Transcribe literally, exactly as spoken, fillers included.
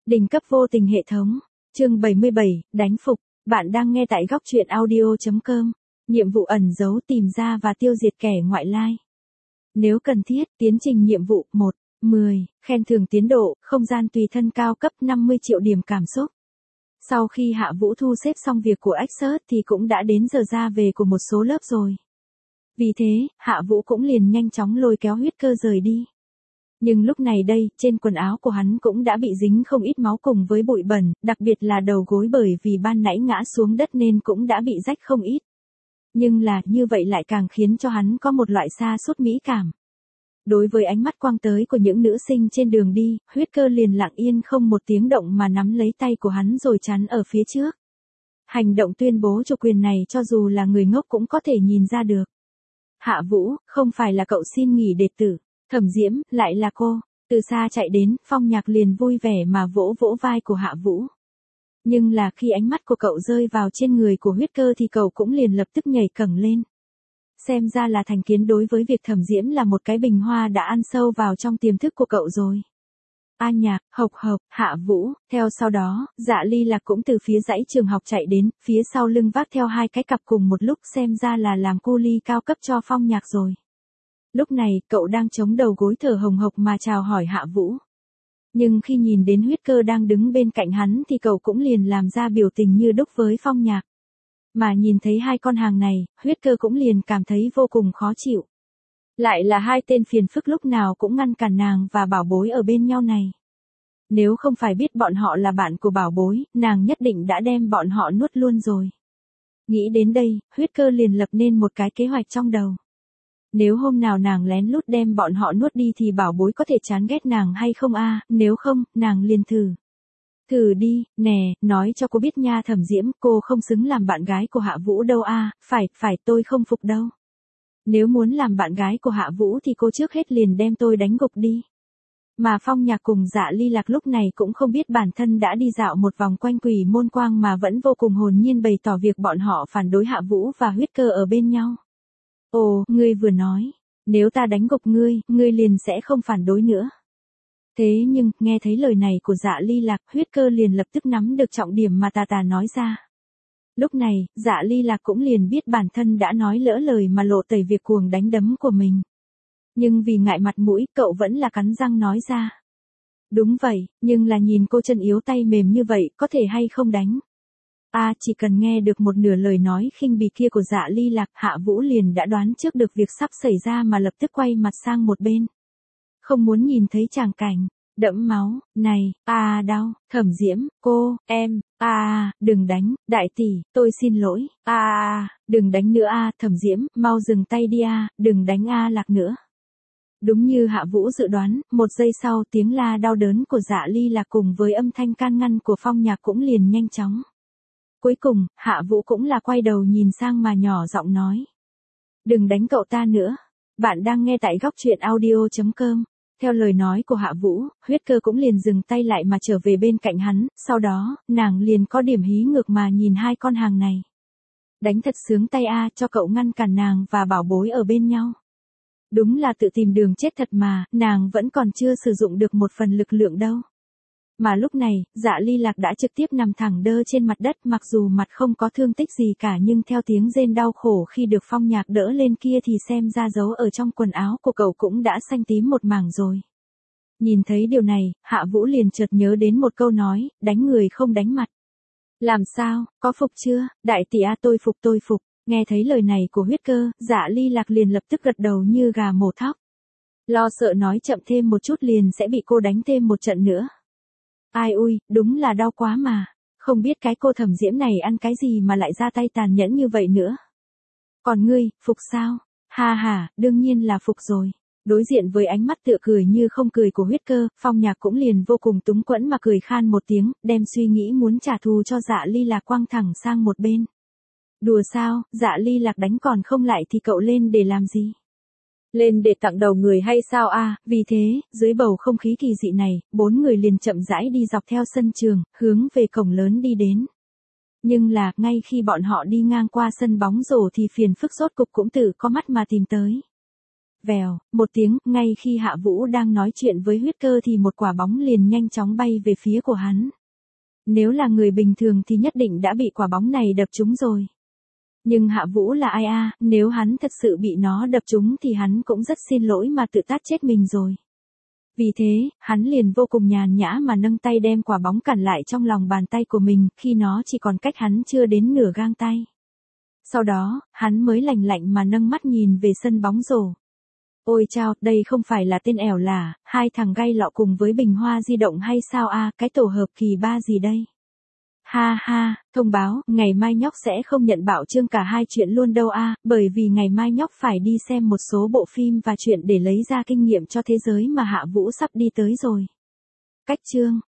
Đỉnh cấp vô tình hệ thống. Chương bảy mươi bảy, đánh phục. Bạn đang nghe tại góc truyện audio chấm com. Nhiệm vụ ẩn giấu tìm ra và tiêu diệt kẻ ngoại lai. Nếu cần thiết, tiến trình nhiệm vụ một, mười, khen thưởng tiến độ, không gian tùy thân cao cấp năm mươi triệu điểm cảm xúc. Sau khi Hạ Vũ thu xếp xong việc của Access thì cũng đã đến giờ ra về của một số lớp rồi. Vì thế, Hạ Vũ cũng liền nhanh chóng lôi kéo Huyết Cơ rời đi. Nhưng lúc này đây, trên quần áo của hắn cũng đã bị dính không ít máu cùng với bụi bẩn, đặc biệt là đầu gối bởi vì ban nãy ngã xuống đất nên cũng đã bị rách không ít. Nhưng là, như vậy lại càng khiến cho hắn có một loại sa sút mỹ cảm. Đối với ánh mắt quang tới của những nữ sinh trên đường đi, Huyết Cơ liền lặng yên không một tiếng động mà nắm lấy tay của hắn rồi chắn ở phía trước. Hành động tuyên bố chủ quyền này cho dù là người ngốc cũng có thể nhìn ra được. Hạ Vũ, không phải là cậu xin nghỉ đệ tử. Thẩm Diễm, lại là cô. Từ xa chạy đến, Phong Nhạc liền vui vẻ mà vỗ vỗ vai của Hạ Vũ. Nhưng là khi ánh mắt của cậu rơi vào trên người của Huyết Cơ thì cậu cũng liền lập tức nhảy cẫng lên. Xem ra là thành kiến đối với việc Thẩm Diễm là một cái bình hoa đã ăn sâu vào trong tiềm thức của cậu rồi. A Nhạc, Hộc Hộc, Hạ Vũ, theo sau đó, Dạ Ly Lạc cũng từ phía dãy trường học chạy đến, phía sau lưng vác theo hai cái cặp cùng một lúc, xem ra là làm cu ly cao cấp cho Phong Nhạc rồi. Lúc này, cậu đang chống đầu gối thở hồng hộc mà chào hỏi Hạ Vũ. Nhưng khi nhìn đến Huyết Cơ đang đứng bên cạnh hắn thì cậu cũng liền làm ra biểu tình như đúc với Phong Nhạc. Mà nhìn thấy hai con hàng này, Huyết Cơ cũng liền cảm thấy vô cùng khó chịu. Lại là hai tên phiền phức lúc nào cũng ngăn cản nàng và Bảo Bối ở bên nhau này. Nếu không phải biết bọn họ là bạn của Bảo Bối, nàng nhất định đã đem bọn họ nuốt luôn rồi. Nghĩ đến đây, Huyết Cơ liền lập nên một cái kế hoạch trong đầu. Nếu hôm nào nàng lén lút đem bọn họ nuốt đi thì Bảo Bối có thể chán ghét nàng hay không a? Nếu không, nàng liền thử. Thử đi, nè, nói cho cô biết nha Thẩm Diễm, cô không xứng làm bạn gái của Hạ Vũ đâu a, phải, phải tôi không phục đâu. Nếu muốn làm bạn gái của Hạ Vũ thì cô trước hết liền đem tôi đánh gục đi. Mà Phong Nhạc cùng Dạ Ly Lạc lúc này cũng không biết bản thân đã đi dạo một vòng quanh Quỷ Môn Quang mà vẫn vô cùng hồn nhiên bày tỏ việc bọn họ phản đối Hạ Vũ và Huyết Cơ ở bên nhau. Ồ, ngươi vừa nói, nếu ta đánh gục ngươi, ngươi liền sẽ không phản đối nữa. Thế nhưng, nghe thấy lời này của Dạ Ly Lạc, Huyết Cơ liền lập tức nắm được trọng điểm mà tà tà nói ra. Lúc này, Dạ Ly Lạc cũng liền biết bản thân đã nói lỡ lời mà lộ tẩy việc cuồng đánh đấm của mình. Nhưng vì ngại mặt mũi, cậu vẫn là cắn răng nói ra. Đúng vậy, nhưng là nhìn cô chân yếu tay mềm như vậy, có thể hay không đánh? À, chỉ cần nghe được một nửa lời nói khinh bỉ kia của Dạ Ly Lạc, Hạ Vũ liền đã đoán trước được việc sắp xảy ra mà lập tức quay mặt sang một bên. Không muốn nhìn thấy tràng cảnh đẫm máu này. À đau, Thẩm Diễm, cô, em, à, đừng đánh, đại tỷ, tôi xin lỗi. À, đừng đánh nữa a, Thẩm Diễm, mau dừng tay đi a, đừng đánh a Lạc nữa. Đúng như Hạ Vũ dự đoán, một giây sau tiếng la đau đớn của Dạ Ly Lạc cùng với âm thanh can ngăn của Phong Nhạc cũng liền nhanh chóng. Cuối cùng, Hạ Vũ cũng là quay đầu nhìn sang mà nhỏ giọng nói. Đừng đánh cậu ta nữa. Bạn đang nghe tại góc truyện audio chấm com. Theo lời nói của Hạ Vũ, Huyết Cơ cũng liền dừng tay lại mà trở về bên cạnh hắn, sau đó, nàng liền có điểm hí ngược mà nhìn hai con hàng này. Đánh thật sướng tay a, cho cậu ngăn cản nàng và Bảo Bối ở bên nhau. Đúng là tự tìm đường chết thật mà, nàng vẫn còn chưa sử dụng được một phần lực lượng đâu. Mà lúc này, Dạ Ly Lạc đã trực tiếp nằm thẳng đơ trên mặt đất, mặc dù mặt không có thương tích gì cả nhưng theo tiếng rên đau khổ khi được Phong Nhạc đỡ lên kia thì xem ra dấu ở trong quần áo của cậu cũng đã xanh tím một mảng rồi. Nhìn thấy điều này, Hạ Vũ liền chợt nhớ đến một câu nói, đánh người không đánh mặt. Làm sao, có phục chưa, đại tỷ a, tôi phục tôi phục. Nghe thấy lời này của Huyết Cơ, Dạ Ly Lạc liền lập tức gật đầu như gà mổ thóc. Lo sợ nói chậm thêm một chút liền sẽ bị cô đánh thêm một trận nữa. Ai ui, đúng là đau quá mà. Không biết cái cô Thẩm Diễm này ăn cái gì mà lại ra tay tàn nhẫn như vậy nữa. Còn ngươi, phục sao? Ha ha, đương nhiên là phục rồi. Đối diện với ánh mắt tựa cười như không cười của Huyết Cơ, Phong Nhạc cũng liền vô cùng túng quẫn mà cười khan một tiếng, đem suy nghĩ muốn trả thù cho Dạ Ly Lạc quăng thẳng sang một bên. Đùa sao, Dạ Ly Lạc đánh còn không lại thì cậu lên để làm gì? Lên để tặng đầu người hay sao a? À? Vì thế, dưới bầu không khí kỳ dị này, bốn người liền chậm rãi đi dọc theo sân trường, hướng về cổng lớn đi đến. Nhưng là, ngay khi bọn họ đi ngang qua sân bóng rổ thì phiền phức rốt cục cũng tự có mắt mà tìm tới. Vèo, một tiếng, ngay khi Hạ Vũ đang nói chuyện với huyết cơ thì một quả bóng liền nhanh chóng bay về phía của hắn. Nếu là người bình thường thì nhất định đã bị quả bóng này đập trúng rồi. Nhưng Hạ Vũ là ai a, nếu hắn thật sự bị nó đập trúng thì hắn cũng rất xin lỗi mà tự tát chết mình rồi. Vì thế, hắn liền vô cùng nhàn nhã mà nâng tay đem quả bóng cản lại trong lòng bàn tay của mình, khi nó chỉ còn cách hắn chưa đến nửa gang tay. Sau đó, hắn mới lạnh lạnh mà nâng mắt nhìn về sân bóng rổ. Ôi chao, đây không phải là tên ẻo lả, hai thằng gay lọ cùng với bình hoa di động hay sao a, cái tổ hợp kỳ ba gì đây? Ha ha, thông báo, ngày mai nhóc sẽ không nhận bảo chương cả hai chuyện luôn đâu a, bởi vì ngày mai nhóc phải đi xem một số bộ phim và chuyện để lấy ra kinh nghiệm cho thế giới mà Hạ Vũ sắp đi tới rồi. Cách chương